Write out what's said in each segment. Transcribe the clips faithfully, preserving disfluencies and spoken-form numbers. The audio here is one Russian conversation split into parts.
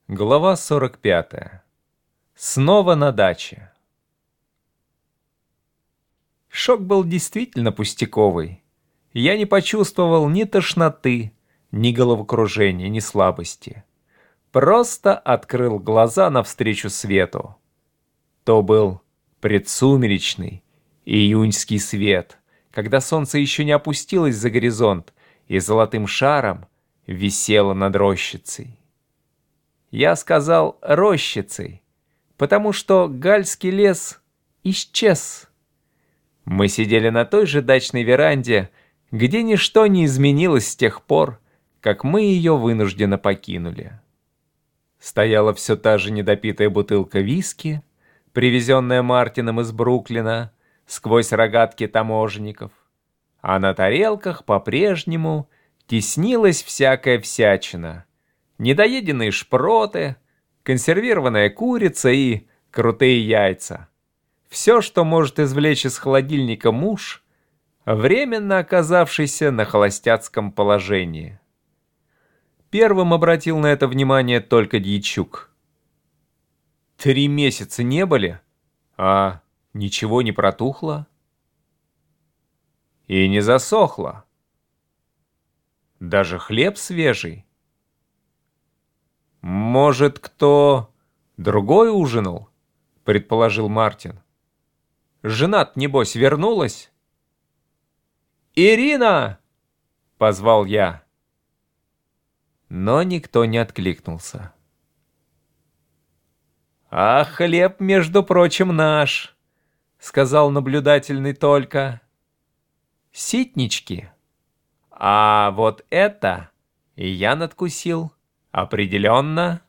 Глава сорок пятая. Снова на даче. Шок был действительно пустяковый. Я не почувствовал ни тошноты, ни головокружения, ни слабости. Просто открыл глаза навстречу свету. То был предсумеречный июньский свет, когда солнце еще не опустилось за горизонт и золотым шаром висело над рощицей. Я сказал «рощицей», потому что гальский лес исчез. Мы сидели на той же дачной веранде, где ничто не изменилось с тех пор, как мы ее вынужденно покинули. Стояла все та же недопитая бутылка виски, привезенная Мартином из Бруклина сквозь рогатки таможенников, а на тарелках по-прежнему теснилась всякая всячина. Недоеденные шпроты, консервированная курица и крутые яйца. Все, что может извлечь из холодильника муж, временно оказавшийся на холостяцком положении. Первым обратил на это внимание только Дьячук. Три месяца не были, а ничего не протухло и не засохло. Даже хлеб свежий. «Может, кто другой ужинал?» — предположил Мартин. «Жена-то, небось, вернулась?» «Ирина!» — позвал я. Но никто не откликнулся. «А хлеб, между прочим, наш», — сказал наблюдательный Толька. «Ситнички. А вот это и я надкусил. Определенно».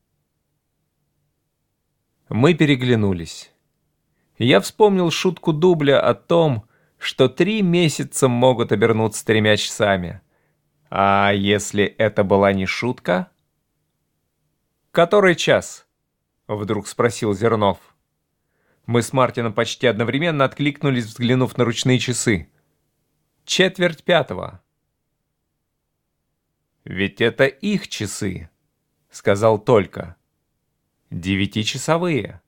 Мы переглянулись. Я вспомнил шутку Дубля о том, что три месяца могут обернуться тремя часами. А если это была не шутка? «Который час?» — вдруг спросил Зернов. Мы с Мартином почти одновременно откликнулись, взглянув на ручные часы. «Четверть пятого». «Ведь это их часы», — сказал Толька. «Девятичасовые».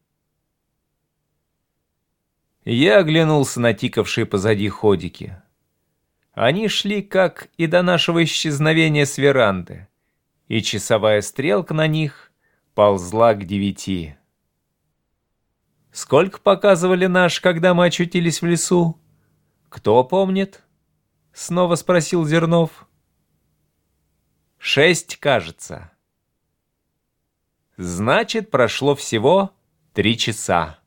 Я оглянулся на тикавшие позади ходики. Они шли, как и до нашего исчезновения с веранды, и часовая стрелка на них ползла к девяти. «Сколько показывали наш, когда мы очутились в лесу? Кто помнит?» — снова спросил Зернов. «Шесть, кажется». Значит, прошло всего три часа.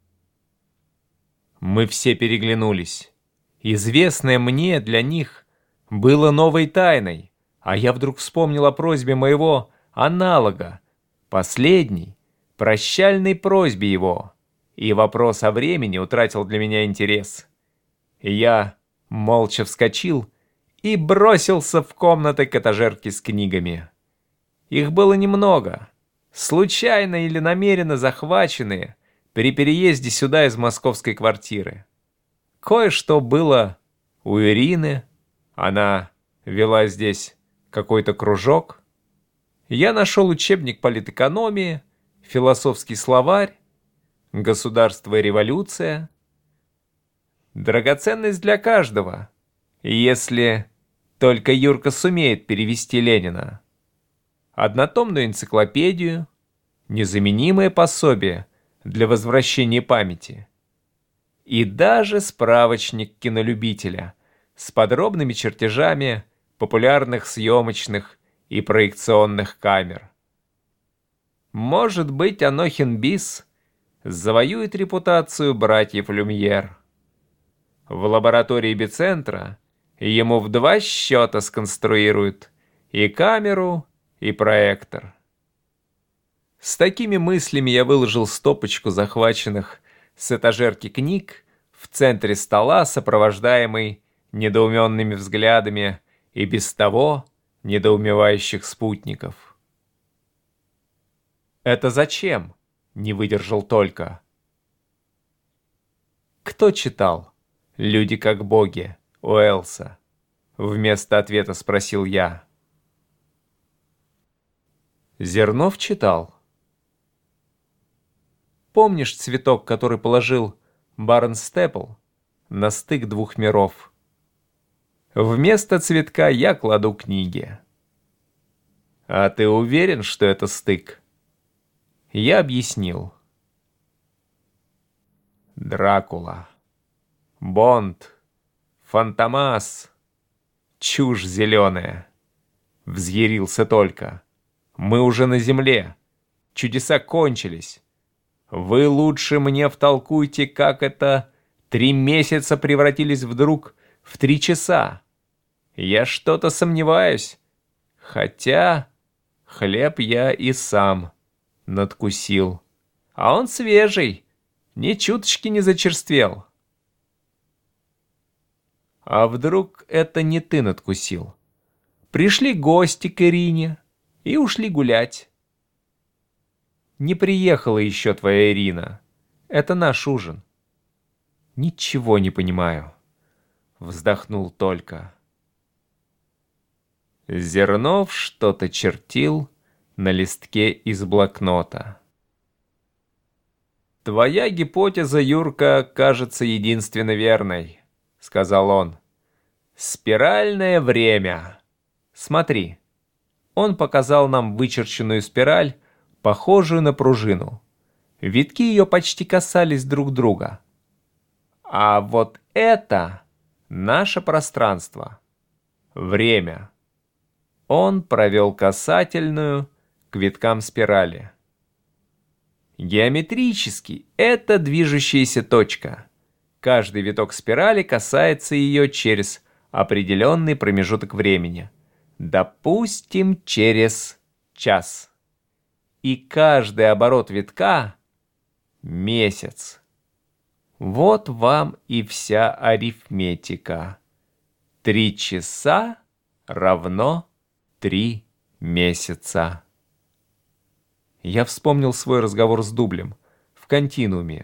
Мы все переглянулись. Известное мне для них было новой тайной, а я вдруг вспомнил о просьбе моего аналога, последней, прощальной просьбе его, и вопрос о времени утратил для меня интерес. Я молча вскочил и бросился в комнаты к этажерке с книгами. Их было немного, случайно или намеренно захваченные при переезде сюда из московской квартиры. Кое-что было у Ирины, она вела здесь какой-то кружок. Я нашел учебник политэкономии, философский словарь, государство и революция. Драгоценность для каждого, если только Юрка сумеет перевести Ленина. Однотомную энциклопедию, незаменимое пособие для возвращения памяти. И даже справочник кинолюбителя с подробными чертежами популярных съемочных и проекционных камер. Может быть, Анохин Бис завоюет репутацию братьев Люмьер. В лаборатории Бицентра ему в два счета сконструируют и камеру, и проектор. С такими мыслями я выложил стопочку захваченных с этажерки книг в центре стола, сопровождаемый недоуменными взглядами и без того недоумевающих спутников. «Это зачем?» — не выдержал Толька. «Кто читал «Люди как боги» Уэллса?» — вместо ответа спросил я. Зернов читал. Помнишь цветок, который положил Барнстепл на стык двух миров? Вместо цветка я кладу книги. А ты уверен, что это стык? Я объяснил. Дракула, Бонд, Фантомас, чушь зеленая. Взъярился только. Мы уже на земле. Чудеса кончились. Вы лучше мне втолкуйте, как это три месяца превратились вдруг в три часа. Я что-то сомневаюсь. Хотя хлеб я и сам надкусил. А он свежий, ни чуточки не зачерствел. А вдруг это не ты надкусил? Пришли гости к Ирине и ушли гулять. Не приехала еще твоя Ирина. Это наш ужин. Ничего не понимаю. Вздохнул только. Зернов что-то чертил на листке из блокнота. «Твоя гипотеза, Юрка, кажется единственно верной», — сказал он. «Спиральное время. Смотри». Он показал нам вычерченную спираль, похожую на пружину. Витки ее почти касались друг друга. А вот это наше пространство. Время. Он провел касательную к виткам спирали. Геометрически это движущаяся точка. Каждый виток спирали касается ее через определенный промежуток времени. Допустим, через час. И каждый оборот витка — месяц. Вот вам и вся арифметика. Три часа равно три месяца. Я вспомнил свой разговор с Дублем в континууме.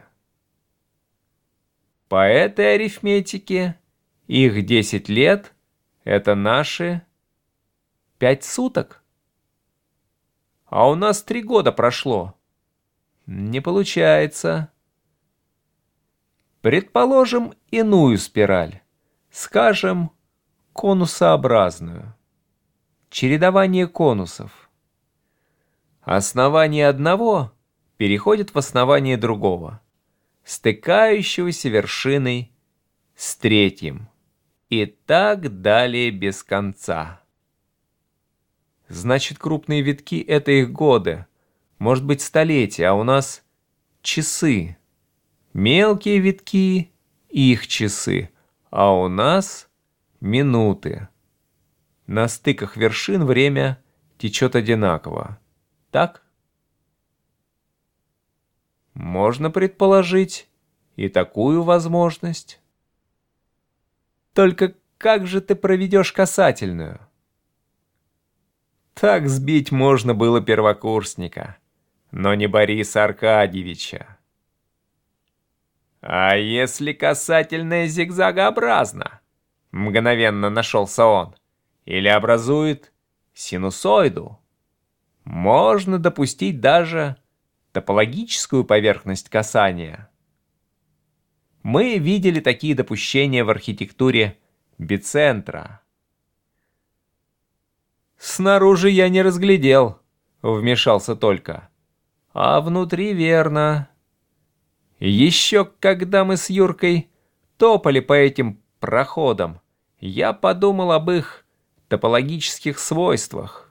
По этой арифметике их десять лет — это наши пять суток. А у нас три года прошло. Не получается. Предположим иную спираль. Скажем, конусообразную. Чередование конусов. Основание одного переходит в основание другого, стыкающегося вершиной с третьим. И так далее без конца. Значит, крупные витки — это их годы, может быть, столетия, а у нас часы. Мелкие витки — их часы, а у нас минуты. На стыках вершин время течет одинаково. Так? Можно предположить и такую возможность. Только как же ты проведешь касательную? Так сбить можно было первокурсника, но не Бориса Аркадьевича. А если касательная зигзагообразна? Мгновенно нашелся он. Или образует синусоиду? Можно допустить даже топологическую поверхность касания. Мы видели такие допущения в архитектуре бицентра. «Снаружи я не разглядел», — вмешался только. «А внутри верно. Еще когда мы с Юркой топали по этим проходам, я подумал об их топологических свойствах.